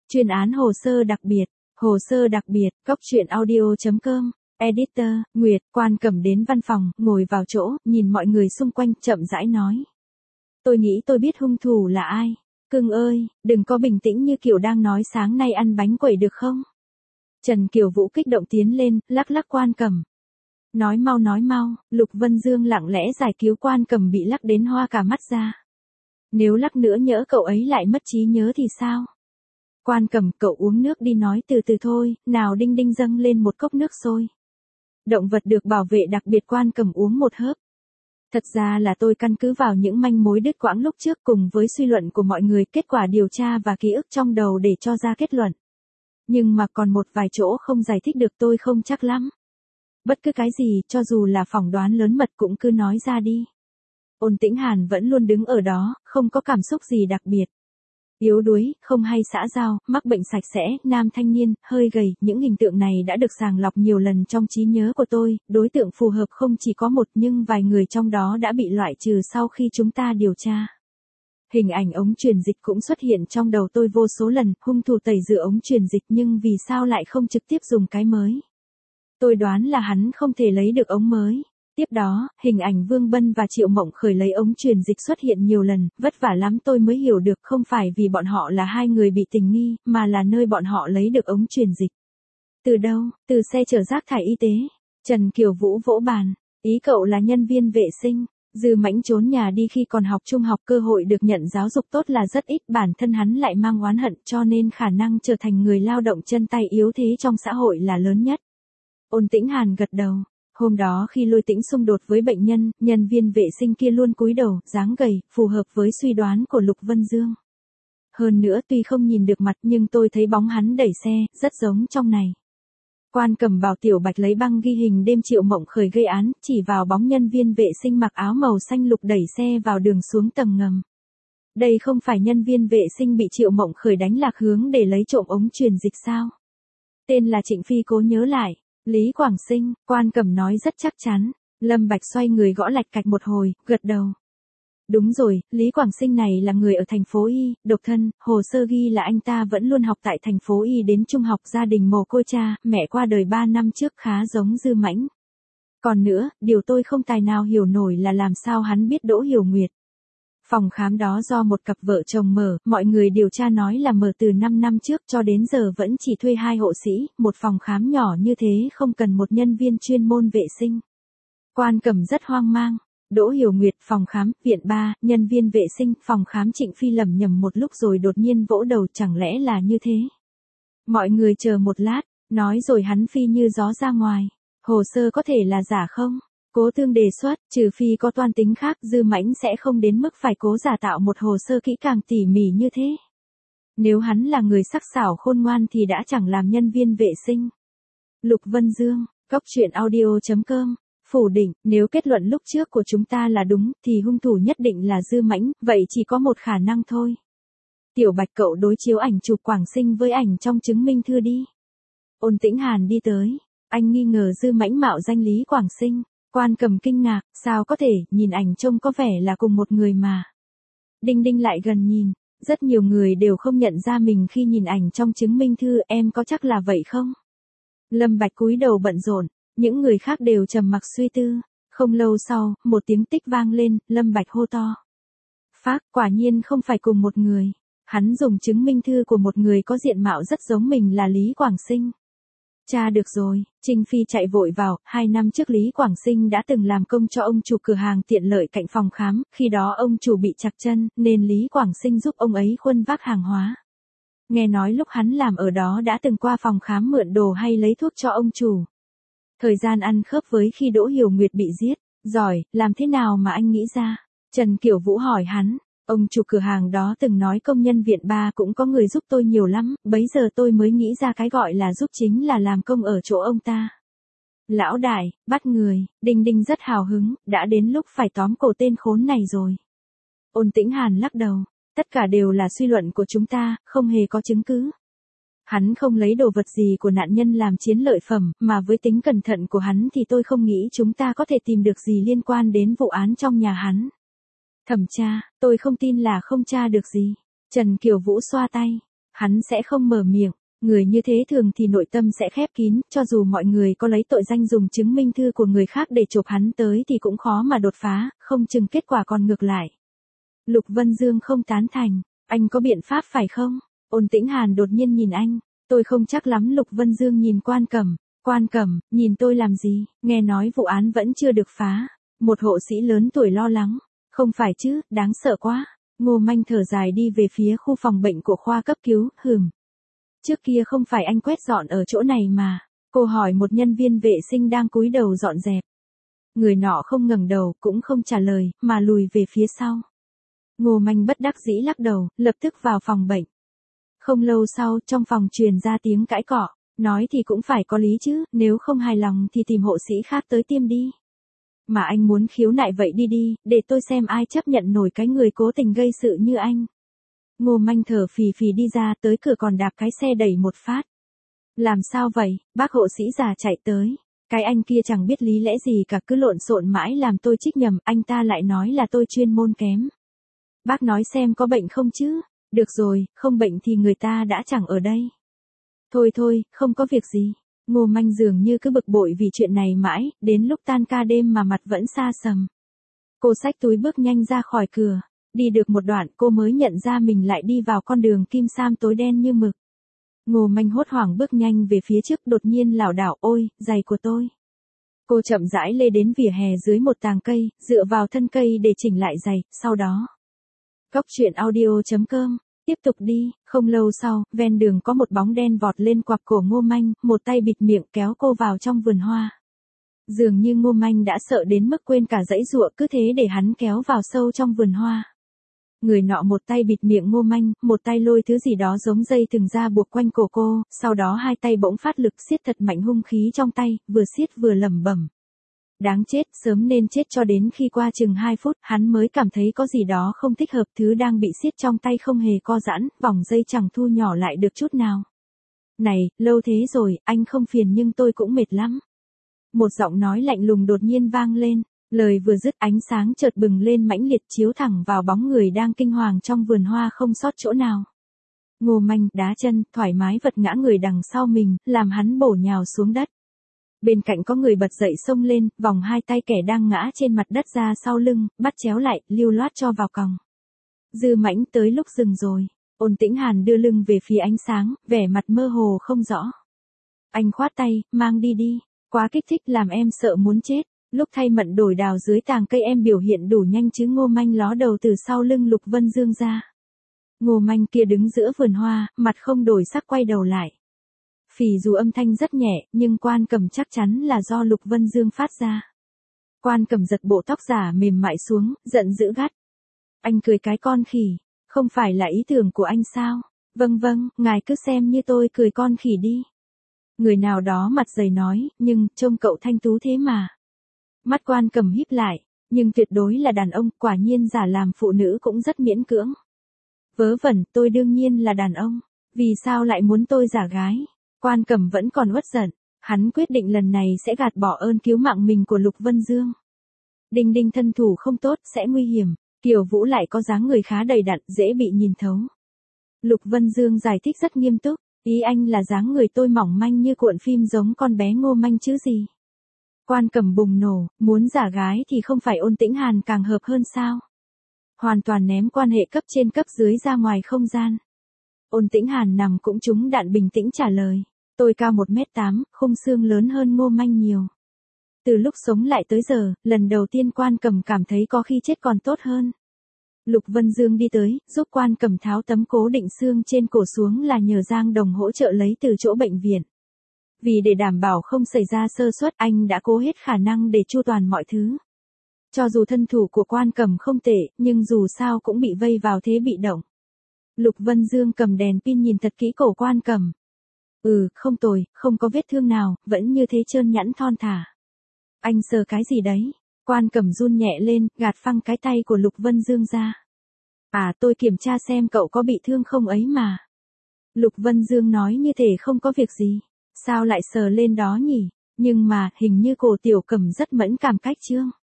Chuyên án hồ sơ đặc biệt. Hồ sơ đặc biệt, Cóc truyện audio.com. Editor, Nguyệt. Quan Cẩm đến văn phòng, ngồi vào chỗ, nhìn mọi người xung quanh, chậm rãi nói. Tôi nghĩ tôi biết hung thủ là ai. Cưng ơi, đừng có bình tĩnh như kiểu đang nói sáng nay ăn bánh quẩy được không? Trần Kiều Vũ kích động tiến lên, lắc lắc Quan Cẩm. Nói mau, Lục Vân Dương lặng lẽ giải cứu Quan Cẩm bị lắc đến hoa cả mắt ra. Nếu lắc nữa nhỡ cậu ấy lại mất trí nhớ thì sao? Quan Cẩm, cậu uống nước đi, nói từ từ thôi, nào. Đinh Đinh dâng lên một cốc nước sôi. Động vật được bảo vệ đặc biệt. Quan Cẩm uống một hớp. Thật ra là tôi căn cứ vào những manh mối đứt quãng lúc trước cùng với suy luận của mọi người, kết quả điều tra và ký ức trong đầu để cho ra kết luận. Nhưng mà còn một vài chỗ không giải thích được, tôi không chắc lắm. Bất cứ cái gì, cho dù là phỏng đoán lớn mật cũng cứ nói ra đi. Ôn Tĩnh Hàn vẫn luôn đứng ở đó, không có cảm xúc gì đặc biệt. Yếu đuối, không hay xã giao, mắc bệnh sạch sẽ, nam thanh niên, hơi gầy, những hình tượng này đã được sàng lọc nhiều lần trong trí nhớ của tôi, đối tượng phù hợp không chỉ có một nhưng vài người trong đó đã bị loại trừ sau khi chúng ta điều tra. Hình ảnh ống truyền dịch cũng xuất hiện trong đầu tôi vô số lần, hung thủ tẩy rửa ống truyền dịch nhưng vì sao lại không trực tiếp dùng cái mới. Tôi đoán là hắn không thể lấy được ống mới. Tiếp đó, hình ảnh Vương Bân và Triệu Mộng Khởi lấy ống truyền dịch xuất hiện nhiều lần, vất vả lắm tôi mới hiểu được không phải vì bọn họ là hai người bị tình nghi, mà là nơi bọn họ lấy được ống truyền dịch. Từ đâu? Từ xe chở rác thải y tế. Trần Kiều Vũ vỗ bàn. Ý cậu là nhân viên vệ sinh. Dư Mãnh trốn nhà đi khi còn học trung học, cơ hội được nhận giáo dục tốt là rất ít, bản thân hắn lại mang oán hận cho nên khả năng trở thành người lao động chân tay yếu thế trong xã hội là lớn nhất. Ôn Tĩnh Hàn gật đầu. Hôm đó khi Lôi Tĩnh xung đột với bệnh nhân, nhân viên vệ sinh kia luôn cúi đầu, dáng gầy, phù hợp với suy đoán của Lục Vân Dương. Hơn nữa tuy không nhìn được mặt nhưng tôi thấy bóng hắn đẩy xe, rất giống trong này. Quan Cẩm bảo Tiểu Bạch lấy băng ghi hình đêm Triệu Mộng Khởi gây án, chỉ vào bóng nhân viên vệ sinh mặc áo màu xanh lục đẩy xe vào đường xuống tầng ngầm. Đây không phải nhân viên vệ sinh bị Triệu Mộng Khởi đánh lạc hướng để lấy trộm ống truyền dịch sao? Tên là Trịnh Phi cố nhớ lại. Lý Quảng Sinh. Quan Cẩm nói rất chắc chắn. Lâm Bạch xoay người gõ lạch cạch một hồi, gật đầu. Đúng rồi, Lý Quảng Sinh này là người ở thành phố Y, độc thân, hồ sơ ghi là anh ta vẫn luôn học tại thành phố Y đến trung học, gia đình mồ côi cha, mẹ qua đời 3 năm trước, khá giống Dư Mãnh. Còn nữa, điều tôi không tài nào hiểu nổi là làm sao hắn biết Đỗ Hiểu Nguyệt. Phòng khám đó do một cặp vợ chồng mở, mọi người điều tra nói là mở từ 5 năm trước, cho đến giờ vẫn chỉ thuê 2 hộ sĩ, một phòng khám nhỏ như thế không cần một nhân viên chuyên môn vệ sinh. Quan Cẩm rất hoang mang. Đỗ Hiểu Nguyệt, phòng khám, viện 3, nhân viên vệ sinh, phòng khám. Trịnh Phi lẩm nhẩm một lúc rồi đột nhiên vỗ đầu, chẳng lẽ là như thế. Mọi người chờ một lát, nói rồi hắn phi như gió ra ngoài. Hồ sơ có thể là giả không? Cố Thương đề xuất, trừ phi có toan tính khác, Dư Mãnh sẽ không đến mức phải cố giả tạo một hồ sơ kỹ càng tỉ mỉ như thế. Nếu hắn là người sắc sảo khôn ngoan thì đã chẳng làm nhân viên vệ sinh. Lục Vân Dương, Cóc truyện audio.com, phủ định, nếu kết luận lúc trước của chúng ta là đúng, thì hung thủ nhất định là Dư Mãnh, vậy chỉ có một khả năng thôi. Tiểu Bạch, cậu đối chiếu ảnh chụp Quảng Sinh với ảnh trong chứng minh thư đi. Ôn Tĩnh Hàn đi tới, anh nghi ngờ Dư Mãnh mạo danh Lý Quảng Sinh. Quan Cẩm kinh ngạc, sao có thể, nhìn ảnh trông có vẻ là cùng một người mà. Đinh Đinh lại gần nhìn, rất nhiều người đều không nhận ra mình khi nhìn ảnh trong chứng minh thư, em có chắc là vậy không? Lâm Bạch cúi đầu bận rộn, những người khác đều trầm mặc suy tư. Không lâu sau, một tiếng tích vang lên, Lâm Bạch hô to. Phác, quả nhiên không phải cùng một người. Hắn dùng chứng minh thư của một người có diện mạo rất giống mình là Lý Quảng Sinh. Cha được rồi, Trinh Phi chạy vội vào, 2 năm trước Lý Quảng Sinh đã từng làm công cho ông chủ cửa hàng tiện lợi cạnh phòng khám, khi đó ông chủ bị chặt chân, nên Lý Quảng Sinh giúp ông ấy khuân vác hàng hóa. Nghe nói lúc hắn làm ở đó đã từng qua phòng khám mượn đồ hay lấy thuốc cho ông chủ. Thời gian ăn khớp với khi Đỗ Hiểu Nguyệt bị giết. Giỏi, làm thế nào mà anh nghĩ ra? Trần Kiều Vũ hỏi hắn. Ông chủ cửa hàng đó từng nói công nhân viện 3 cũng có người giúp tôi nhiều lắm, bấy giờ tôi mới nghĩ ra cái gọi là giúp chính là làm công ở chỗ ông ta. Lão đại, bắt người. Đinh Đinh rất hào hứng, đã đến lúc phải tóm cổ tên khốn này rồi. Ôn Tĩnh Hàn lắc đầu, tất cả đều là suy luận của chúng ta, không hề có chứng cứ. Hắn không lấy đồ vật gì của nạn nhân làm chiến lợi phẩm, mà với tính cẩn thận của hắn thì tôi không nghĩ chúng ta có thể tìm được gì liên quan đến vụ án trong nhà hắn. Thẩm tra, tôi không tin là không tra được gì. Trần Kiều Vũ xoa tay. Hắn sẽ không mở miệng. Người như thế thường thì nội tâm sẽ khép kín, cho dù mọi người có lấy tội danh dùng chứng minh thư của người khác để chụp hắn tới thì cũng khó mà đột phá, không chừng kết quả còn ngược lại. Lục Vân Dương không tán thành, anh có biện pháp phải không? Ôn Tĩnh Hàn đột nhiên nhìn anh, tôi không chắc lắm. Lục Vân Dương nhìn Quan Cẩm, nhìn tôi làm gì, nghe nói vụ án vẫn chưa được phá. Một hộ sĩ lớn tuổi lo lắng, không phải chứ, đáng sợ quá. Ngô Manh thở dài đi về phía khu phòng bệnh của khoa cấp cứu, Trước kia không phải anh quét dọn ở chỗ này mà. Cô hỏi một nhân viên vệ sinh đang cúi đầu dọn dẹp. Người nọ không ngẩng đầu, cũng không trả lời, mà lùi về phía sau. Ngô Manh bất đắc dĩ lắc đầu, lập tức vào phòng bệnh. Không lâu sau, trong phòng truyền ra tiếng cãi cọ. Nói thì cũng phải có lý chứ, nếu không hài lòng thì tìm hộ sĩ khác tới tiêm đi. Mà anh muốn khiếu nại vậy đi, để tôi xem ai chấp nhận nổi cái người cố tình gây sự như anh. Ngô Manh thở phì phì đi ra, tới cửa còn đạp cái xe đẩy một phát. Làm sao vậy? Bác hộ sĩ già chạy tới. Cái anh kia chẳng biết lý lẽ gì cả, cứ lộn xộn mãi làm tôi trích nhầm, anh ta lại nói là tôi chuyên môn kém. Bác nói xem có bệnh không chứ? Được rồi, không bệnh thì người ta đã chẳng ở đây. Thôi, không có việc gì. Ngô Manh dường như cứ bực bội vì chuyện này mãi, đến lúc tan ca đêm mà mặt vẫn xa sầm. Cô xách túi bước nhanh ra khỏi cửa. Đi được một đoạn cô mới nhận ra mình lại đi vào con đường kim sam tối đen như mực. Ngô Manh hốt hoảng bước nhanh về phía trước, đột nhiên lảo đảo, ôi, giày của tôi. Cô chậm rãi lê đến vỉa hè dưới một tàng cây, dựa vào thân cây để chỉnh lại giày, sau đó. Coctruyện.audio.com, tiếp tục đi. Không lâu sau, ven đường có một bóng đen vọt lên quặp cổ Ngô Manh, một tay bịt miệng kéo cô vào trong vườn hoa. Dường như Ngô Manh đã sợ đến mức quên cả giãy giụa, cứ thế để hắn kéo vào sâu trong vườn hoa. Người nọ một tay bịt miệng Ngô Manh, một tay lôi thứ gì đó giống dây thừng ra buộc quanh cổ cô, sau đó hai tay bỗng phát lực siết thật mạnh hung khí trong tay, vừa siết vừa lẩm bẩm. Đáng chết, sớm nên chết. Cho đến khi qua chừng 2 phút, hắn mới cảm thấy có gì đó không thích hợp, thứ đang bị siết trong tay không hề co giãn, vòng dây chẳng thu nhỏ lại được chút nào. Này, lâu thế rồi, anh không phiền nhưng tôi cũng mệt lắm. Một giọng nói lạnh lùng đột nhiên vang lên. Lời vừa dứt, ánh sáng chợt bừng lên mãnh liệt chiếu thẳng vào bóng người đang kinh hoàng trong vườn hoa không sót chỗ nào. Ngô Manh đá chân, thoải mái vật ngã người đằng sau mình, làm hắn bổ nhào xuống đất. Bên cạnh có người bật dậy xông lên, vòng hai tay kẻ đang ngã trên mặt đất ra sau lưng, bắt chéo lại, lưu loát cho vào còng. Dư Mãnh tới lúc dừng rồi. Ôn Tĩnh Hàn đưa lưng về phía ánh sáng, vẻ mặt mơ hồ không rõ. Anh khoát tay, mang đi. Quá kích thích làm em sợ muốn chết. Lúc thay mận đổi đào dưới tàng cây em biểu hiện đủ nhanh chứ. Ngô Manh ló đầu từ sau lưng Lục Vân Dương ra. Ngô Manh kia đứng giữa vườn hoa, mặt không đổi sắc quay đầu lại. Phì dù âm thanh rất nhẹ, nhưng Quan Cẩm chắc chắn là do Lục Vân Dương phát ra. Quan Cẩm giật bộ tóc giả mềm mại xuống, giận dữ gắt. Anh cười cái con khỉ, không phải là ý tưởng của anh sao? Vâng, ngài cứ xem như tôi cười con khỉ đi. Người nào đó mặt dày nói, nhưng trông cậu thanh tú thế mà. Mắt Quan Cẩm híp lại, nhưng tuyệt đối là đàn ông, quả nhiên giả làm phụ nữ cũng rất miễn cưỡng. Vớ vẩn, tôi đương nhiên là đàn ông, vì sao lại muốn tôi giả gái? Quan Cẩm vẫn còn uất giận, hắn quyết định lần này sẽ gạt bỏ ơn cứu mạng mình của Lục Vân Dương. Đinh thân thủ không tốt, sẽ nguy hiểm, Kiều Vũ lại có dáng người khá đầy đặn, dễ bị nhìn thấu. Lục Vân Dương giải thích rất nghiêm túc, ý anh là dáng người tôi mỏng manh như cuộn phim giống con bé Ngô Manh chứ gì. Quan Cẩm bùng nổ, muốn giả gái thì không phải Ôn Tĩnh Hàn càng hợp hơn sao? Hoàn toàn ném quan hệ cấp trên cấp dưới ra ngoài không gian. Ôn Tĩnh Hàn nằm cũng trúng đạn bình tĩnh trả lời. Tôi cao 1m8, khung xương lớn hơn Ngô Manh nhiều. Từ lúc sống lại tới giờ, lần đầu tiên Quan Cẩm cảm thấy có khi chết còn tốt hơn. Lục Vân Dương đi tới, giúp Quan Cẩm tháo tấm cố định xương trên cổ xuống là nhờ Giang Đồng hỗ trợ lấy từ chỗ bệnh viện. Vì để đảm bảo không xảy ra sơ suất, anh đã cố hết khả năng để chu toàn mọi thứ. Cho dù thân thủ của Quan Cẩm không tệ, nhưng dù sao cũng bị vây vào thế bị động. Lục Vân Dương cầm đèn pin nhìn thật kỹ cổ Quan Cẩm. Không tồi, không có vết thương nào, vẫn như thế trơn nhẵn thon thả. Anh sờ cái gì đấy? Quan Cẩm run nhẹ lên, gạt phăng cái tay của Lục Vân Dương ra. Tôi kiểm tra xem cậu có bị thương không ấy mà. Lục Vân Dương nói như thể không có việc gì. Sao lại sờ lên đó nhỉ? Nhưng mà, hình như cổ Tiểu Cẩm rất mẫn cảm cách chương.